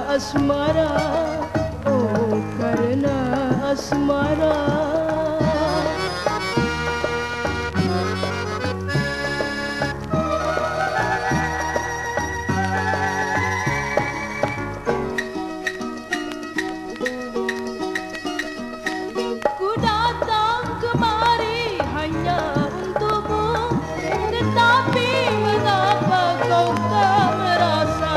asmara, oh karena asmara. Ku datang kemari hanya untukmu, tetapi mengapa kau tak merasa?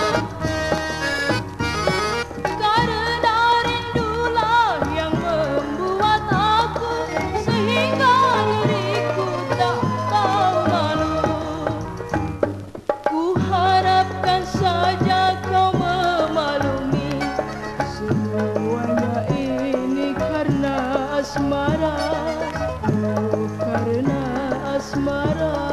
Karena rindulah yang membuat aku sehingga diriku tak tahu malu. Ku harapkan saja kau memaklumi, semuanya ini karena asmara, oh karena asmara.